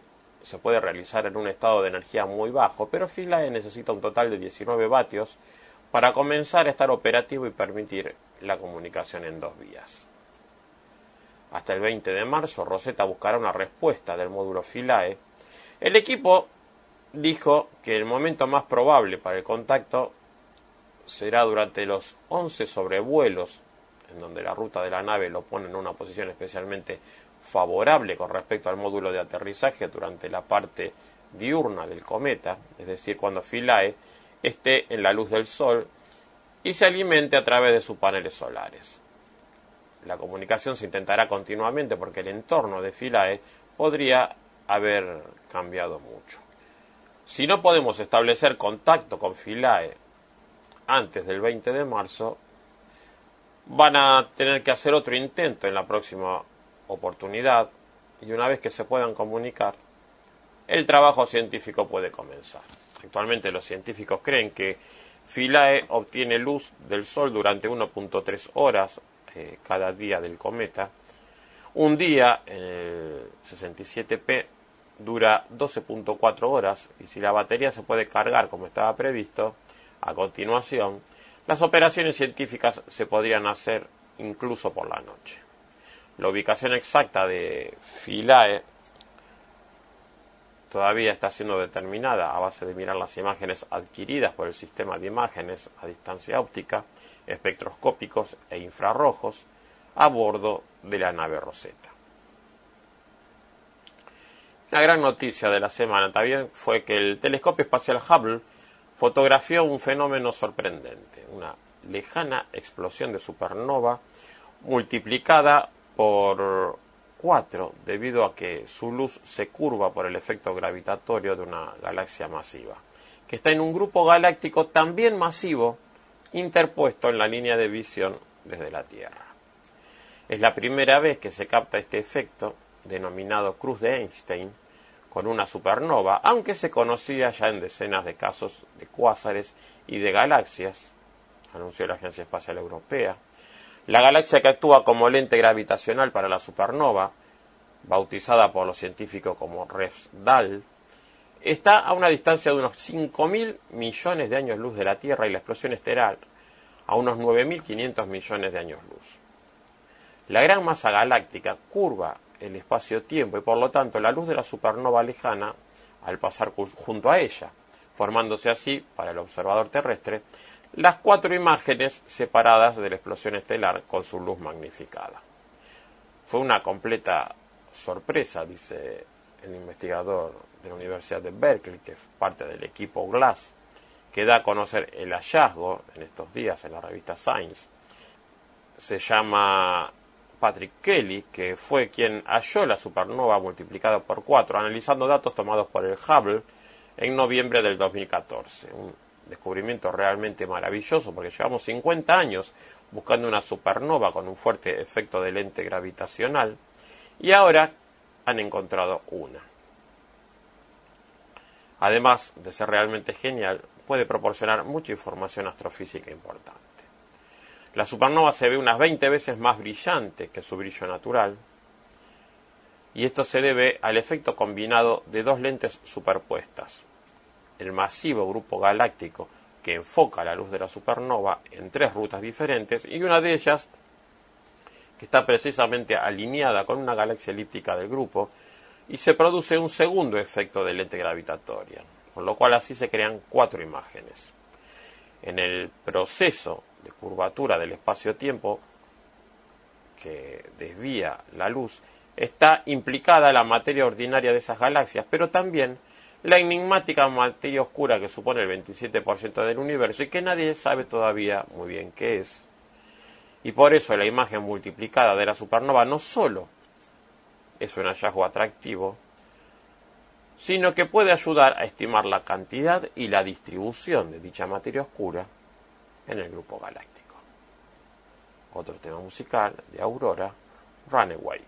se puede realizar en un estado de energía muy bajo, pero Philae necesita un total de diecinueve vatios para comenzar a estar operativo y permitir la comunicación en dos vías. Hasta el veinte de marzo, Rosetta buscará una respuesta del módulo Philae. El equipo dijo que el momento más probable para el contacto será durante los once sobrevuelos, en donde la ruta de la nave lo pone en una posición especialmente favorable con respecto al módulo de aterrizaje durante la parte diurna del cometa, es decir, cuando Philae esté en la luz del Sol y se alimente a través de sus paneles solares. La comunicación se intentará continuamente porque el entorno de Philae podría haber cambiado mucho. Si no podemos establecer contacto con Philae antes del veinte de marzo, van a tener que hacer otro intento en la próxima oportunidad, y una vez que se puedan comunicar, el trabajo científico puede comenzar. Actualmente los científicos creen que Philae obtiene luz del Sol durante uno punto tres horas eh, cada día del cometa. Un día en el sesenta y siete P dura doce punto cuatro horas, y si la batería se puede cargar como estaba previsto, a continuación, las operaciones científicas se podrían hacer incluso por la noche. La ubicación exacta de Philae todavía está siendo determinada a base de mirar las imágenes adquiridas por el sistema de imágenes a distancia óptica, espectroscópicos e infrarrojos a bordo de la nave Rosetta. Una gran noticia de la semana también fue que el telescopio espacial Hubble fotografió un fenómeno sorprendente, una lejana explosión de supernova multiplicada por cuatro debido a que su luz se curva por el efecto gravitatorio de una galaxia masiva, que está en un grupo galáctico también masivo interpuesto en la línea de visión desde la Tierra. Es la primera vez que se capta este efecto, denominado Cruz de Einstein, con una supernova, aunque se conocía ya en decenas de casos de cuásares y de galaxias, anunció la Agencia Espacial Europea. La galaxia que actúa como lente gravitacional para la supernova, bautizada por los científicos como Refsdal, está a una distancia de unos cinco mil millones de años luz de la Tierra y la explosión estelar a unos nueve mil quinientos millones de años luz. La gran masa galáctica curva el espacio-tiempo y por lo tanto la luz de la supernova lejana al pasar junto a ella, formándose así, para el observador terrestre, las cuatro imágenes separadas de la explosión estelar con su luz magnificada. Fue una completa sorpresa, dice el investigador de la Universidad de Berkeley, que es parte del equipo GLASS, que da a conocer el hallazgo en estos días en la revista Science. Se llama Patrick Kelly, que fue quien halló la supernova multiplicada por cuatro, analizando datos tomados por el Hubble en noviembre del dos mil catorce. Un descubrimiento realmente maravilloso, porque llevamos cincuenta años buscando una supernova con un fuerte efecto de lente gravitacional, y ahora han encontrado una. Además de ser realmente genial, puede proporcionar mucha información astrofísica importante. La supernova se ve unas veinte veces más brillante que su brillo natural, y esto se debe al efecto combinado de dos lentes superpuestas. El masivo grupo galáctico que enfoca la luz de la supernova en tres rutas diferentes, y una de ellas que está precisamente alineada con una galaxia elíptica del grupo, y se produce un segundo efecto de lente gravitatoria, con lo cual así se crean cuatro imágenes. En el proceso de curvatura del espacio-tiempo que desvía la luz está implicada la materia ordinaria de esas galaxias, pero también la enigmática materia oscura que supone el veintisiete por ciento del universo y que nadie sabe todavía muy bien qué es. Y por eso la imagen multiplicada de la supernova no solo es un hallazgo atractivo, sino que puede ayudar a estimar la cantidad y la distribución de dicha materia oscura en el grupo galáctico. Otro tema musical de Aurora, Runaway.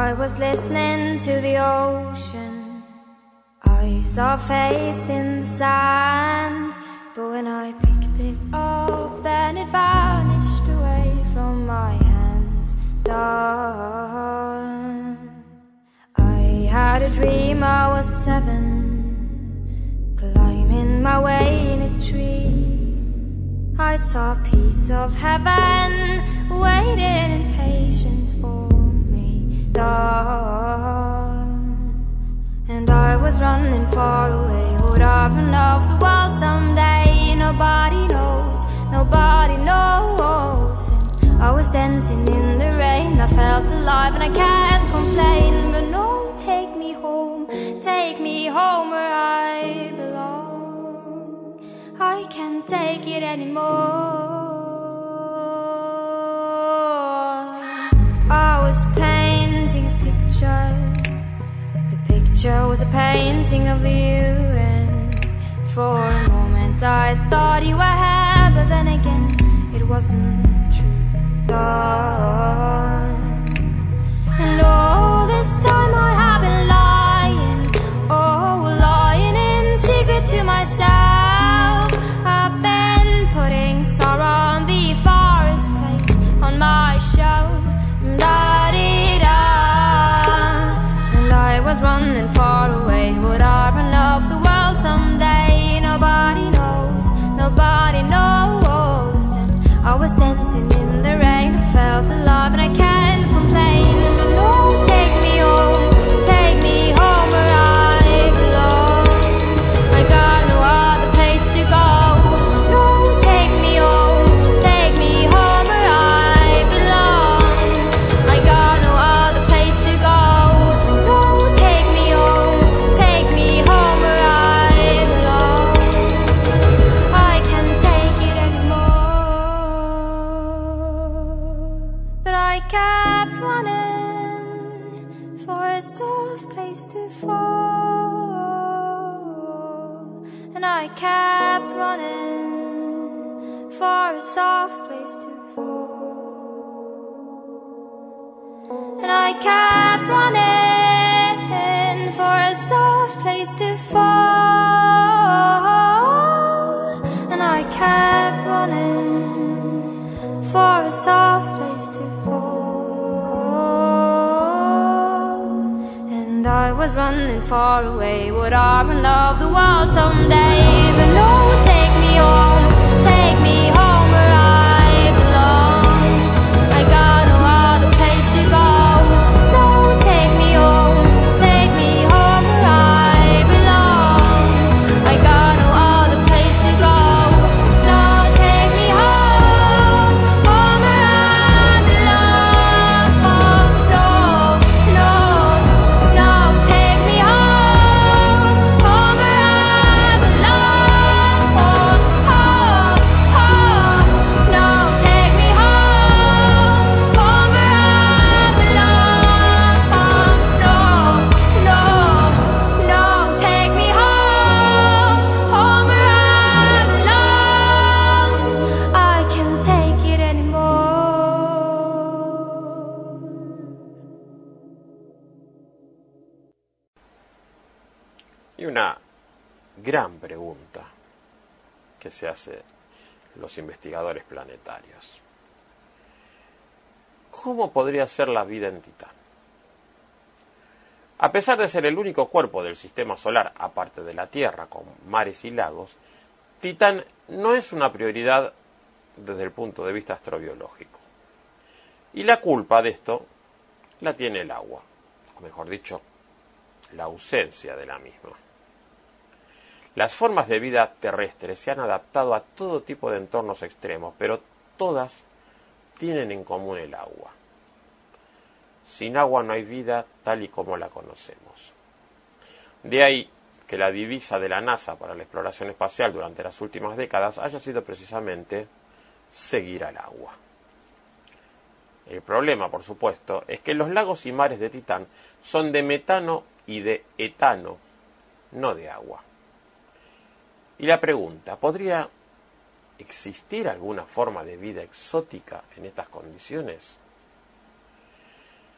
I was listening to the ocean. I saw a face in the sand, but when I picked it up, then it vanished away from my hands. Done. I had a dream I was seven, climbing my way in a tree. I saw a piece of heaven waiting impatient for me. Done. And I was running far away. Would I run off the world someday? Nobody knows, nobody knows. And I was dancing in the rain. I felt alive and I can't complain. But no, take me home, take me home where I belong. I can't take it anymore. I was painting a picture. The picture was a painting of you, and for a moment I thought you were here, but then again it wasn't true. Gone. And all this time I have been lying, oh, lying in secret to myself. I've been putting sorrow on the forest place on my shelf. Da-dee-da. And I was running far away. Would I run off the world someday? Nobody knows, nobody knows. And I was dancing in the rain. I felt alive and I can't complain. But no, take me home, take me home where I belong. I got no other place to go. No, take me home, take me home where I belong. I got no other place to go. No, take me home, take me home where I belong. I can't take it anymore. But I kept running for a soft place to fall. And I kept running for a soft place to fall. And I kept running for a soft place to fall. And I kept running for a soft place to fall. And I was running far away. Would I run off the world someday? But no, take me home, take me home where I belong. I got no other place to go. No, take me home, take me home where I belong. I got no other place to go. No, take me home, home where I belong. No, no, no, take me home, home where I belong. Oh, oh, oh, no, take me home, home where I belong. No, no, no, take me home, home where I belong. I can't take it anymore. Y una gran pregunta que se hace los investigadores planetarios. ¿Cómo podría ser la vida en Titán? A pesar de ser el único cuerpo del sistema solar, aparte de la Tierra, con mares y lagos, Titán no es una prioridad desde el punto de vista astrobiológico. Y la culpa de esto la tiene el agua, o mejor dicho, la ausencia de la misma. Las formas de vida terrestres se han adaptado a todo tipo de entornos extremos, pero todas tienen en común el agua. Sin agua no hay vida tal y como la conocemos. De ahí que la divisa de la NASA para la exploración espacial durante las últimas décadas haya sido precisamente seguir al agua. El problema, por supuesto, es que los lagos y mares de Titán son de metano y de etano, no de agua. Y la pregunta, ¿podría existir alguna forma de vida exótica en estas condiciones?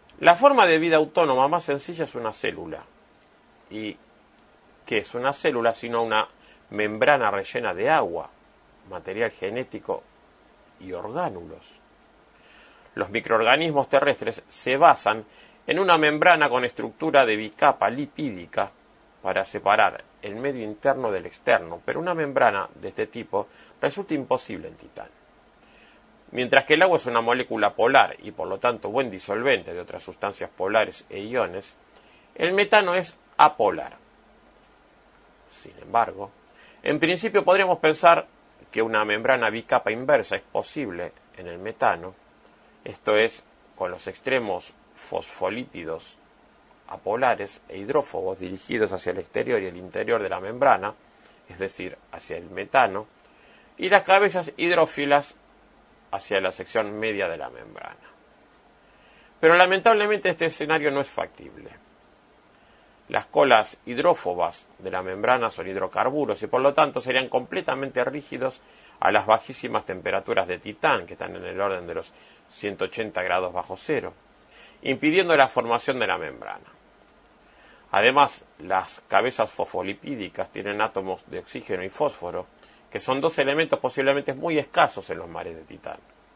La forma de vida autónoma más sencilla es una célula. ¿Y qué es una célula sino una membrana rellena de agua, material genético y orgánulos? Los microorganismos terrestres se basan en una membrana con estructura de bicapa lipídica para separar el medio interno del externo, pero una membrana de este tipo resulta imposible en Titán. Mientras que el agua es una molécula polar y por lo tanto buen disolvente de otras sustancias polares e iones, el metano es apolar. Sin embargo, en principio podríamos pensar que una membrana bicapa inversa es posible en el metano, esto es, con los extremos fosfolípidos apolares e hidrófobos dirigidos hacia el exterior y el interior de la membrana, es decir, hacia el metano, y las cabezas hidrófilas hacia la sección media de la membrana. Pero lamentablemente este escenario no es factible. Las colas hidrófobas de la membrana son hidrocarburos y por lo tanto serían completamente rígidos a las bajísimas temperaturas de Titán, que están en el orden de los ciento ochenta grados bajo cero, impidiendo la formación de la membrana. Además, las cabezas fosfolipídicas tienen átomos de oxígeno y fósforo, que son dos elementos posiblemente muy escasos en los mares de Titán.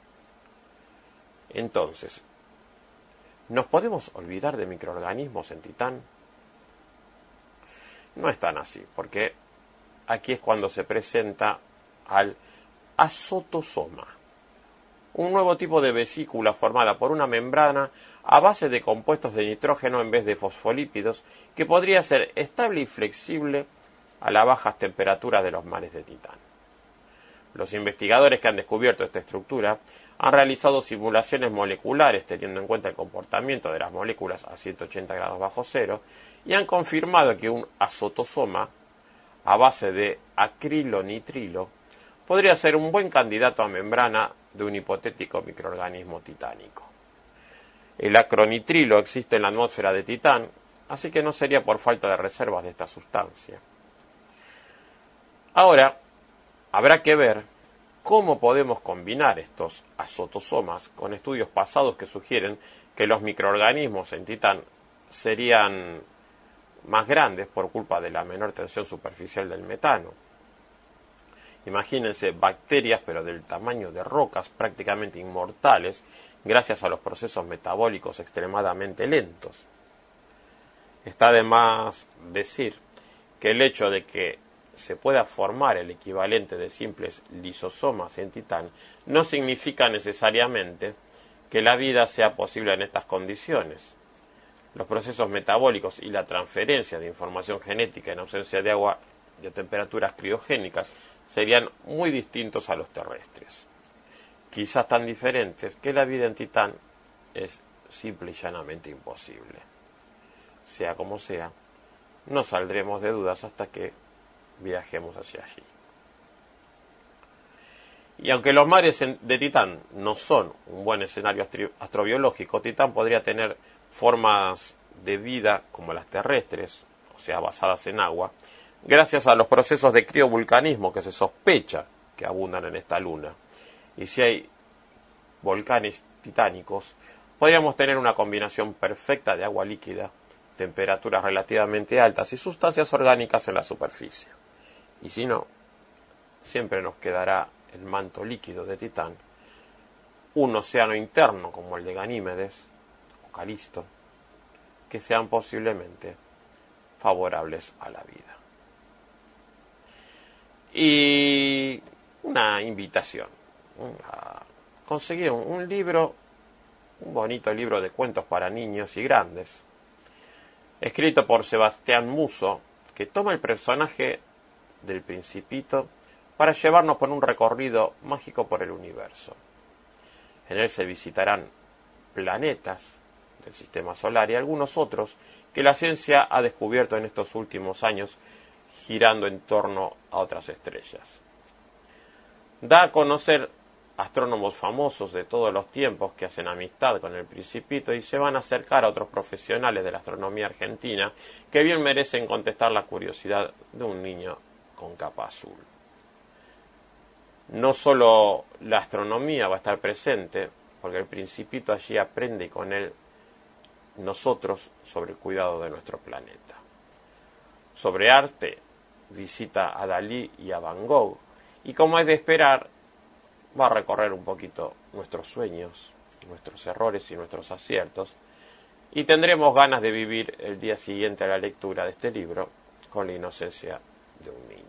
Entonces, ¿nos podemos olvidar de microorganismos en Titán? No es tan así, porque aquí es cuando se presenta al azotosoma, un nuevo tipo de vesícula formada por una membrana a base de compuestos de nitrógeno en vez de fosfolípidos, que podría ser estable y flexible a las bajas temperaturas de los mares de Titán. Los investigadores que han descubierto esta estructura han realizado simulaciones moleculares teniendo en cuenta el comportamiento de las moléculas a ciento ochenta grados bajo cero y han confirmado que un azotosoma a base de acrilonitrilo podría ser un buen candidato a membrana de un hipotético microorganismo titánico. El acronitrilo existe en la atmósfera de Titán, así que no sería por falta de reservas de esta sustancia. Ahora, habrá que ver cómo podemos combinar estos azotosomas con estudios pasados que sugieren que los microorganismos en Titán serían más grandes por culpa de la menor tensión superficial del metano. Imagínense bacterias, pero del tamaño de rocas, prácticamente inmortales, gracias a los procesos metabólicos extremadamente lentos. Está de más decir que el hecho de que se pueda formar el equivalente de simples lisosomas en Titán no significa necesariamente que la vida sea posible en estas condiciones. Los procesos metabólicos y la transferencia de información genética en ausencia de agua y a temperaturas criogénicas serían muy distintos a los terrestres. Quizás tan diferentes que la vida en Titán es simple y llanamente imposible. Sea como sea, no saldremos de dudas hasta que viajemos hacia allí. Y aunque los mares de Titán no son un buen escenario astrobiológico, Titán podría tener formas de vida como las terrestres, o sea, basadas en agua, gracias a los procesos de criovulcanismo que se sospecha que abundan en esta luna. Y si hay volcanes titánicos, podríamos tener una combinación perfecta de agua líquida, temperaturas relativamente altas y sustancias orgánicas en la superficie. Y si no, siempre nos quedará el manto líquido de Titán, un océano interno como el de Ganímedes o Calisto, que sean posiblemente favorables a la vida. Y una invitación a conseguir un, un libro, un bonito libro de cuentos para niños y grandes, escrito por Sebastián Musso, que toma el personaje del Principito para llevarnos por un recorrido mágico por el universo. En él se visitarán planetas del sistema solar y algunos otros que la ciencia ha descubierto en estos últimos años girando en torno a otras estrellas. Da a conocer astrónomos famosos de todos los tiempos que hacen amistad con el Principito y se van a acercar a otros profesionales de la astronomía argentina que bien merecen contestar la curiosidad de un niño con capa azul. No solo la astronomía va a estar presente, porque el Principito allí aprende y con él nosotros sobre el cuidado de nuestro planeta. Sobre arte, visita a Dalí y a Van Gogh, y como es de esperar, va a recorrer un poquito nuestros sueños, nuestros errores y nuestros aciertos, y tendremos ganas de vivir el día siguiente a la lectura de este libro con la inocencia de un niño.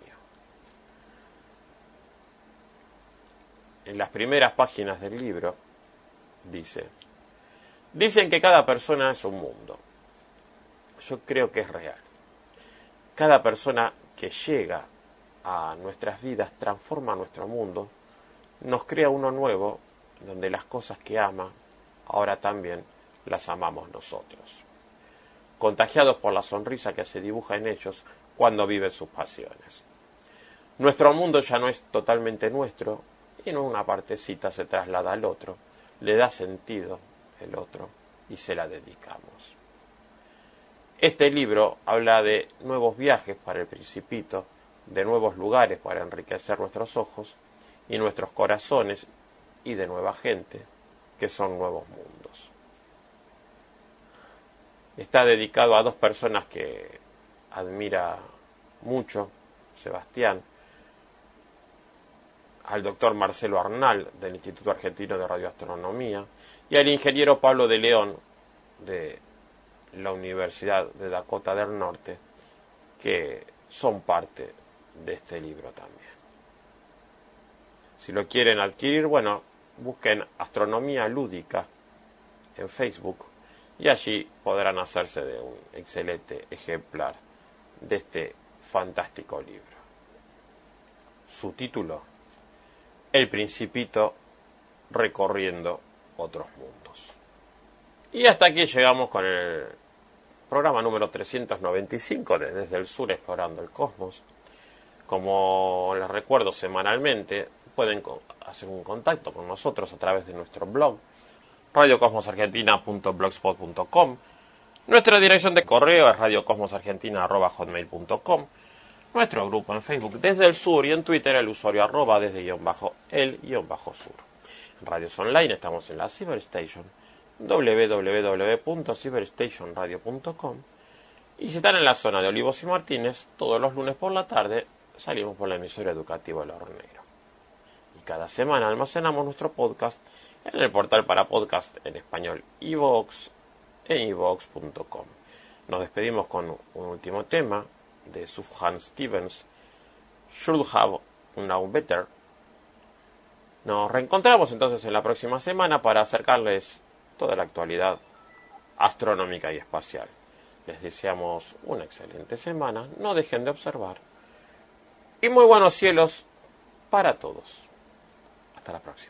En las primeras páginas del libro dice: dicen que cada persona es un mundo. Yo creo que es real. Cada persona que llega a nuestras vidas transforma nuestro mundo, nos crea uno nuevo, donde las cosas que ama, ahora también las amamos nosotros, contagiados por la sonrisa que se dibuja en ellos cuando viven sus pasiones. Nuestro mundo ya no es totalmente nuestro, y en una partecita se traslada al otro, le da sentido el otro y se la dedicamos. Este libro habla de nuevos viajes para el Principito, de nuevos lugares para enriquecer nuestros ojos y nuestros corazones, y de nueva gente, que son nuevos mundos. Está dedicado a dos personas que admira mucho Sebastián, al doctor Marcelo Arnal, del Instituto Argentino de Radioastronomía, y al ingeniero Pablo de León, de la Universidad de Dakota del Norte, que son parte de este libro también. Si lo quieren adquirir, bueno, busquen Astronomía Lúdica en Facebook y allí podrán hacerse de un excelente ejemplar de este fantástico libro. Su título: El Principito recorriendo otros mundos. Y hasta aquí llegamos con el programa número trescientos noventa y cinco de Desde el Sur Explorando el Cosmos. Como les recuerdo, semanalmente pueden hacer un contacto con nosotros a través de nuestro blog radio cosmos argentina punto blogspot punto com. Nuestra dirección de correo es radio cosmos argentina arroba hotmail punto com. Nuestro grupo en Facebook Desde el Sur, y en Twitter el usuario arroba desde guión bajo el guión bajo sur. En radios online estamos en la Cyberstation, doble u doble u doble u punto cyberstation radio punto com, y si están en la zona de Olivos y Martínez, todos los lunes por la tarde salimos por la emisora educativa El Hornero. Y cada semana almacenamos nuestro podcast en el portal para podcast en español iVoox en iVoox punto com. Nos despedimos con un último tema de Sufjan Stevens, Should Have Known Better. Nos reencontramos entonces en la próxima semana para acercarles toda la actualidad astronómica y espacial. Les deseamos una excelente semana, no dejen de observar, y muy buenos cielos para todos. Hasta la próxima.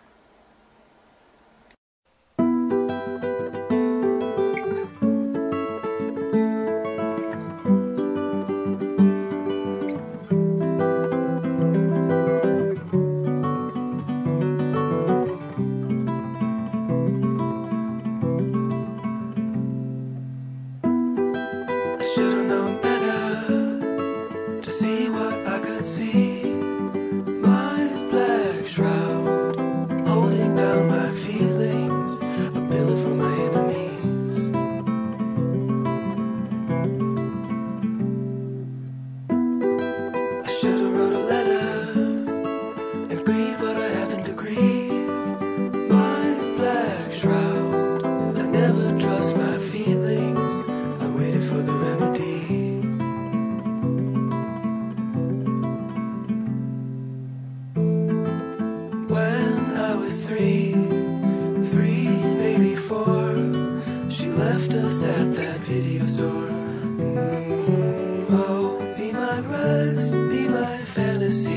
Fantasy.